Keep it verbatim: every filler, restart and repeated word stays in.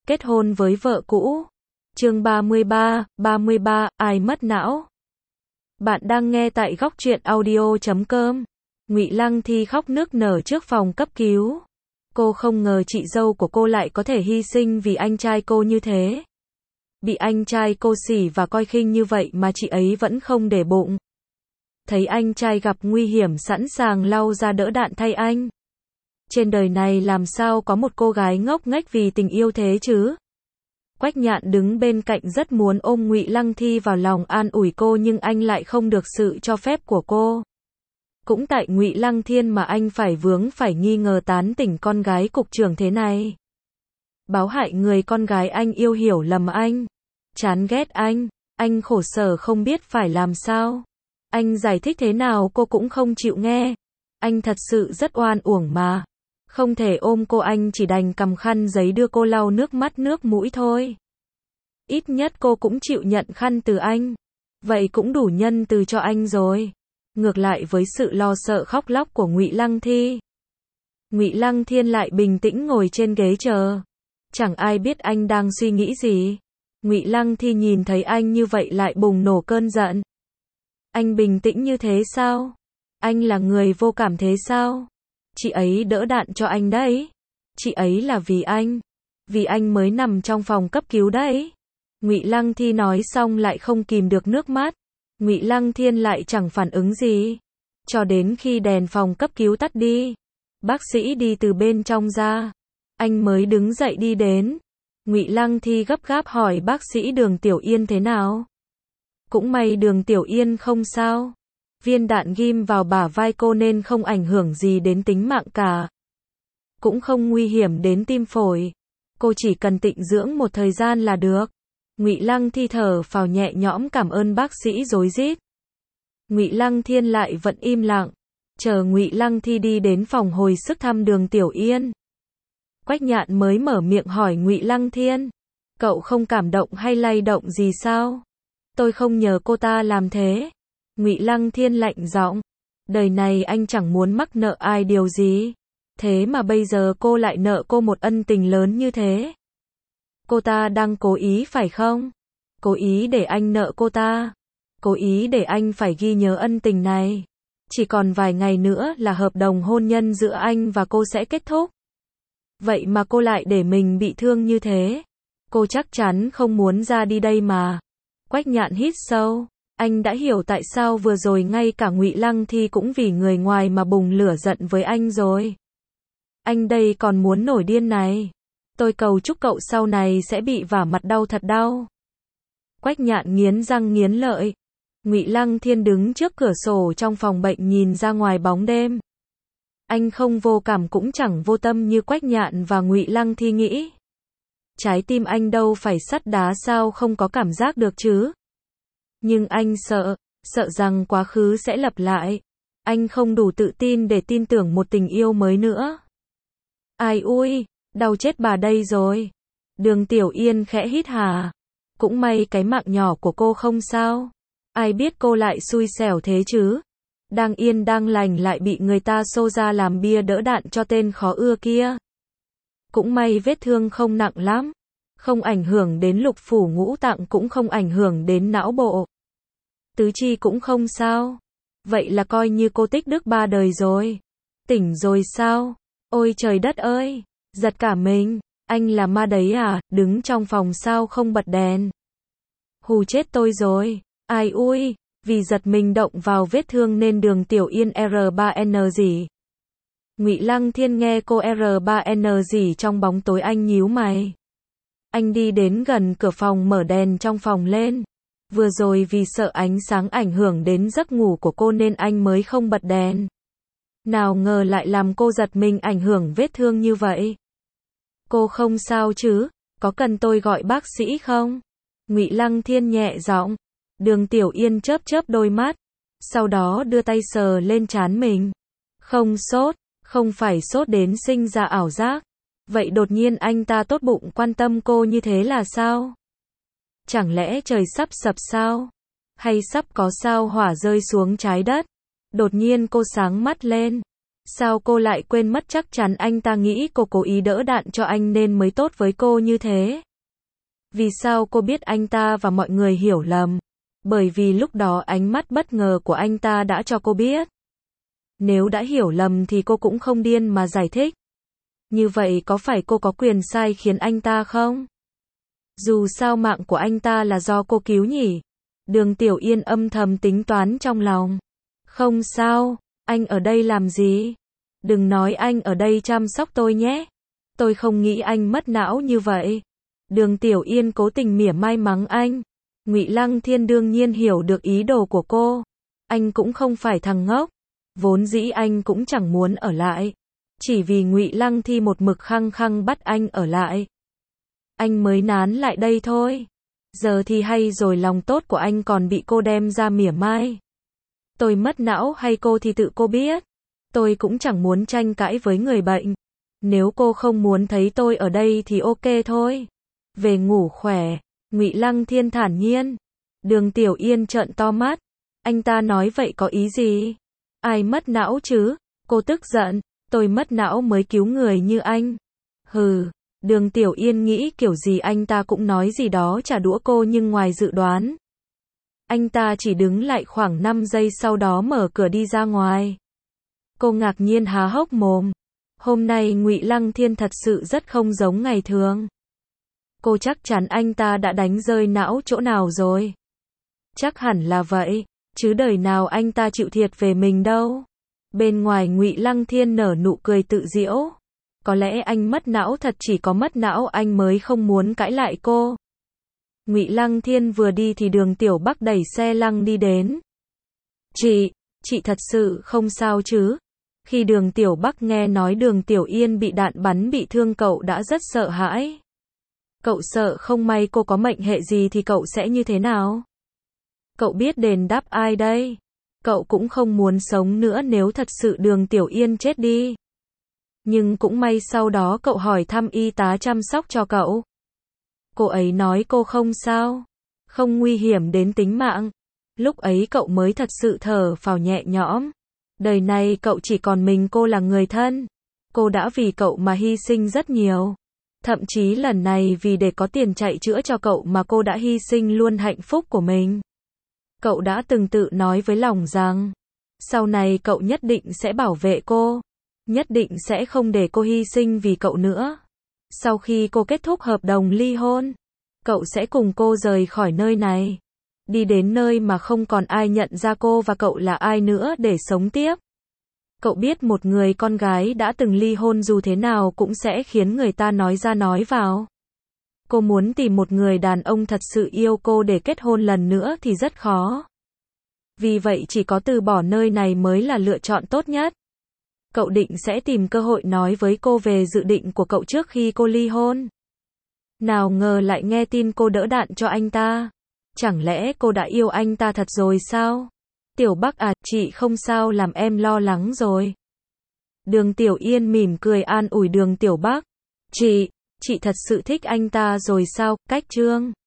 kết hôn với vợ cũ. Chương ba mươi ba, ba mươi ba, ai mất não? Bạn đang nghe tại góc truyện audio chấm com. Ngụy Lăng Thi khóc nức nở trước phòng cấp cứu. Cô không ngờ chị dâu của cô lại có thể hy sinh vì anh trai cô như thế. Bị anh trai cô sỉ và coi khinh như vậy mà chị ấy vẫn không để bụng. Thấy anh trai gặp nguy hiểm sẵn sàng lao ra đỡ đạn thay anh. Trên đời này làm sao có một cô gái ngốc nghếch vì tình yêu thế chứ? Quách Nhạn đứng bên cạnh rất muốn ôm Ngụy Lăng Thi vào lòng an ủi cô nhưng anh lại không được sự cho phép của cô. Cũng tại Ngụy Lăng Thiên mà anh phải vướng phải nghi ngờ tán tỉnh con gái cục trưởng thế này. Báo hại người con gái anh yêu hiểu lầm anh. Chán ghét anh. Anh khổ sở không biết phải làm sao. Anh giải thích thế nào cô cũng không chịu nghe. Anh thật sự rất oan uổng mà. Không thể ôm cô, anh chỉ đành cầm khăn giấy đưa cô lau nước mắt nước mũi thôi. Ít nhất cô cũng chịu nhận khăn từ anh. Vậy cũng đủ nhân từ cho anh rồi. Ngược lại với sự lo sợ khóc lóc của Ngụy Lăng Thi, Ngụy Lăng Thiên lại bình tĩnh ngồi trên ghế chờ. Chẳng ai biết anh đang suy nghĩ gì. Ngụy Lăng Thi nhìn thấy anh như vậy lại bùng nổ cơn giận. Anh bình tĩnh như thế sao? Anh là người vô cảm thế sao? Chị ấy đỡ đạn cho anh đấy. Chị ấy là vì anh. Vì anh mới nằm trong phòng cấp cứu đấy. Ngụy Lăng Thi nói xong lại không kìm được nước mắt. Ngụy Lăng Thiên lại chẳng phản ứng gì. Cho đến khi đèn phòng cấp cứu tắt đi. Bác sĩ đi từ bên trong ra. Anh mới đứng dậy đi đến. Ngụy Lăng Thi gấp gáp hỏi bác sĩ Đường Tiểu Yên thế nào. Cũng may Đường Tiểu Yên không sao. Viên đạn ghim vào bả vai cô nên không ảnh hưởng gì đến tính mạng cả. Cũng không nguy hiểm đến tim phổi. Cô chỉ cần tịnh dưỡng một thời gian là được. Ngụy Lăng Thi thở phào nhẹ nhõm cảm ơn bác sĩ rối rít. Ngụy Lăng Thiên lại vẫn im lặng. Chờ Ngụy Lăng Thi đi đến phòng hồi sức thăm Đường Tiểu Yên. Quách Nhạn mới mở miệng hỏi Ngụy Lăng Thiên. Cậu không cảm động hay lay động gì sao? Tôi không nhờ cô ta làm thế. Ngụy Lăng Thiên lạnh giọng. Đời này anh chẳng muốn mắc nợ ai điều gì. Thế mà bây giờ cô lại nợ cô một ân tình lớn như thế. Cô ta đang cố ý phải không? Cố ý để anh nợ cô ta. Cố ý để anh phải ghi nhớ ân tình này. Chỉ còn vài ngày nữa là hợp đồng hôn nhân giữa anh và cô sẽ kết thúc. Vậy mà cô lại để mình bị thương như thế. Cô chắc chắn không muốn ra đi đây mà. Quách Nhạn hít sâu. Anh đã hiểu tại sao vừa rồi ngay cả Ngụy Lăng Thi cũng vì người ngoài mà bùng lửa giận với anh rồi. Anh đây còn muốn nổi điên này. Tôi cầu chúc cậu sau này sẽ bị vả mặt đau thật đau. Quách Nhạn nghiến răng nghiến lợi. Ngụy Lăng Thiên đứng trước cửa sổ trong phòng bệnh nhìn ra ngoài bóng đêm. Anh không vô cảm cũng chẳng vô tâm như Quách Nhạn và Ngụy Lăng Thi nghĩ. Trái tim anh đâu phải sắt đá sao không có cảm giác được chứ. Nhưng anh sợ, sợ rằng quá khứ sẽ lặp lại. Anh không đủ tự tin để tin tưởng một tình yêu mới nữa. Ai ui, đau chết bà đây rồi. Đường Tiểu Yên khẽ hít hà. Cũng may cái mạng nhỏ của cô không sao. Ai biết cô lại xui xẻo thế chứ. Đang yên đang lành lại bị người ta xô ra làm bia đỡ đạn cho tên khó ưa kia. Cũng may vết thương không nặng lắm. Không ảnh hưởng đến lục phủ ngũ tạng cũng không ảnh hưởng đến não bộ. Tứ chi cũng không sao. Vậy là coi như cô tích đức ba đời rồi. Tỉnh rồi sao? Ôi trời đất ơi! Giật cả mình. Anh là ma đấy à? Đứng trong phòng sao không bật đèn? Hù chết tôi rồi. Ai ui! Vì giật mình động vào vết thương nên Đường Tiểu Yên R ba N gì? Ngụy Lăng Thiên nghe cô R ba N gì trong bóng tối anh nhíu mày. Anh đi đến gần cửa phòng mở đèn trong phòng lên. Vừa rồi vì sợ ánh sáng ảnh hưởng đến giấc ngủ của cô nên anh mới không bật đèn. Nào ngờ lại làm cô giật mình ảnh hưởng vết thương như vậy. Cô không sao chứ? Có cần tôi gọi bác sĩ không? Ngụy Lăng Thiên nhẹ giọng. Đường Tiểu Yên chớp chớp đôi mắt. Sau đó đưa tay sờ lên trán mình. Không sốt, không phải sốt đến sinh ra ảo giác. Vậy đột nhiên anh ta tốt bụng quan tâm cô như thế là sao? Chẳng lẽ trời sắp sập sao? Hay sắp có sao hỏa rơi xuống trái đất? Đột nhiên cô sáng mắt lên. Sao cô lại quên mất chắc chắn anh ta nghĩ cô cố ý đỡ đạn cho anh nên mới tốt với cô như thế? Vì sao cô biết anh ta và mọi người hiểu lầm? Bởi vì lúc đó ánh mắt bất ngờ của anh ta đã cho cô biết. Nếu đã hiểu lầm thì cô cũng không điên mà giải thích. Như vậy có phải cô có quyền sai khiến anh ta không? Dù sao mạng của anh ta là do cô cứu nhỉ? Đường Tiểu Yên âm thầm tính toán trong lòng. Không sao, anh ở đây làm gì? Đừng nói anh ở đây chăm sóc tôi nhé. Tôi không nghĩ anh mất não như vậy. Đường Tiểu Yên cố tình mỉa mai mắng anh. Ngụy Lăng Thiên đương nhiên hiểu được ý đồ của cô. Anh cũng không phải thằng ngốc. Vốn dĩ anh cũng chẳng muốn ở lại. Chỉ vì Ngụy Lăng Thi một mực khăng khăng bắt anh ở lại. Anh mới nán lại đây thôi. Giờ thì hay rồi, lòng tốt của anh còn bị cô đem ra mỉa mai. Tôi mất não hay cô thì tự cô biết. Tôi cũng chẳng muốn tranh cãi với người bệnh. Nếu cô không muốn thấy tôi ở đây thì ok thôi. Về ngủ khỏe. Ngụy Lăng Thiên thản nhiên. Đường Tiểu Yên trợn to mắt. Anh ta nói vậy có ý gì? Ai mất não chứ? Cô tức giận. Tôi mất não mới cứu người như anh. Hừ. Đường Tiểu Yên nghĩ kiểu gì anh ta cũng nói gì đó trả đũa cô, nhưng ngoài dự đoán. Anh ta chỉ đứng lại khoảng năm giây sau đó mở cửa đi ra ngoài. Cô ngạc nhiên há hốc mồm. Hôm nay Ngụy Lăng Thiên thật sự rất không giống ngày thường. Cô chắc chắn anh ta đã đánh rơi não chỗ nào rồi. Chắc hẳn là vậy, chứ đời nào anh ta chịu thiệt về mình đâu. Bên ngoài Ngụy Lăng Thiên nở nụ cười tự giễu. Có lẽ anh mất não thật, chỉ có mất não anh mới không muốn cãi lại cô. Ngụy Lăng Thiên vừa đi thì Đường Tiểu Bắc đẩy xe lăng đi đến. Chị, chị thật sự không sao chứ? Khi Đường Tiểu Bắc nghe nói Đường Tiểu Yên bị đạn bắn bị thương, cậu đã rất sợ hãi. Cậu sợ không may cô có mệnh hệ gì thì cậu sẽ như thế nào? Cậu biết đền đáp ai đây? Cậu cũng không muốn sống nữa nếu thật sự Đường Tiểu Yên chết đi. Nhưng cũng may sau đó cậu hỏi thăm y tá chăm sóc cho cậu. Cô ấy nói cô không sao, không nguy hiểm đến tính mạng. Lúc ấy cậu mới thật sự thở phào nhẹ nhõm. Đời này cậu chỉ còn mình cô là người thân. Cô đã vì cậu mà hy sinh rất nhiều. Thậm chí lần này vì để có tiền chạy chữa cho cậu mà cô đã hy sinh luôn hạnh phúc của mình. Cậu đã từng tự nói với lòng rằng, sau này cậu nhất định sẽ bảo vệ cô. Nhất định sẽ không để cô hy sinh vì cậu nữa. Sau khi cô kết thúc hợp đồng ly hôn, cậu sẽ cùng cô rời khỏi nơi này. Đi đến nơi mà không còn ai nhận ra cô và cậu là ai nữa để sống tiếp. Cậu biết một người con gái đã từng ly hôn dù thế nào cũng sẽ khiến người ta nói ra nói vào. Cô muốn tìm một người đàn ông thật sự yêu cô để kết hôn lần nữa thì rất khó. Vì vậy chỉ có từ bỏ nơi này mới là lựa chọn tốt nhất. Cậu định sẽ tìm cơ hội nói với cô về dự định của cậu trước khi cô ly hôn. Nào ngờ lại nghe tin cô đỡ đạn cho anh ta. Chẳng lẽ cô đã yêu anh ta thật rồi sao? Tiểu Bắc à, chị không sao, làm em lo lắng rồi. Đường Tiểu Yên mỉm cười an ủi Đường Tiểu Bắc. Chị, chị thật sự thích anh ta rồi sao? Cách Trương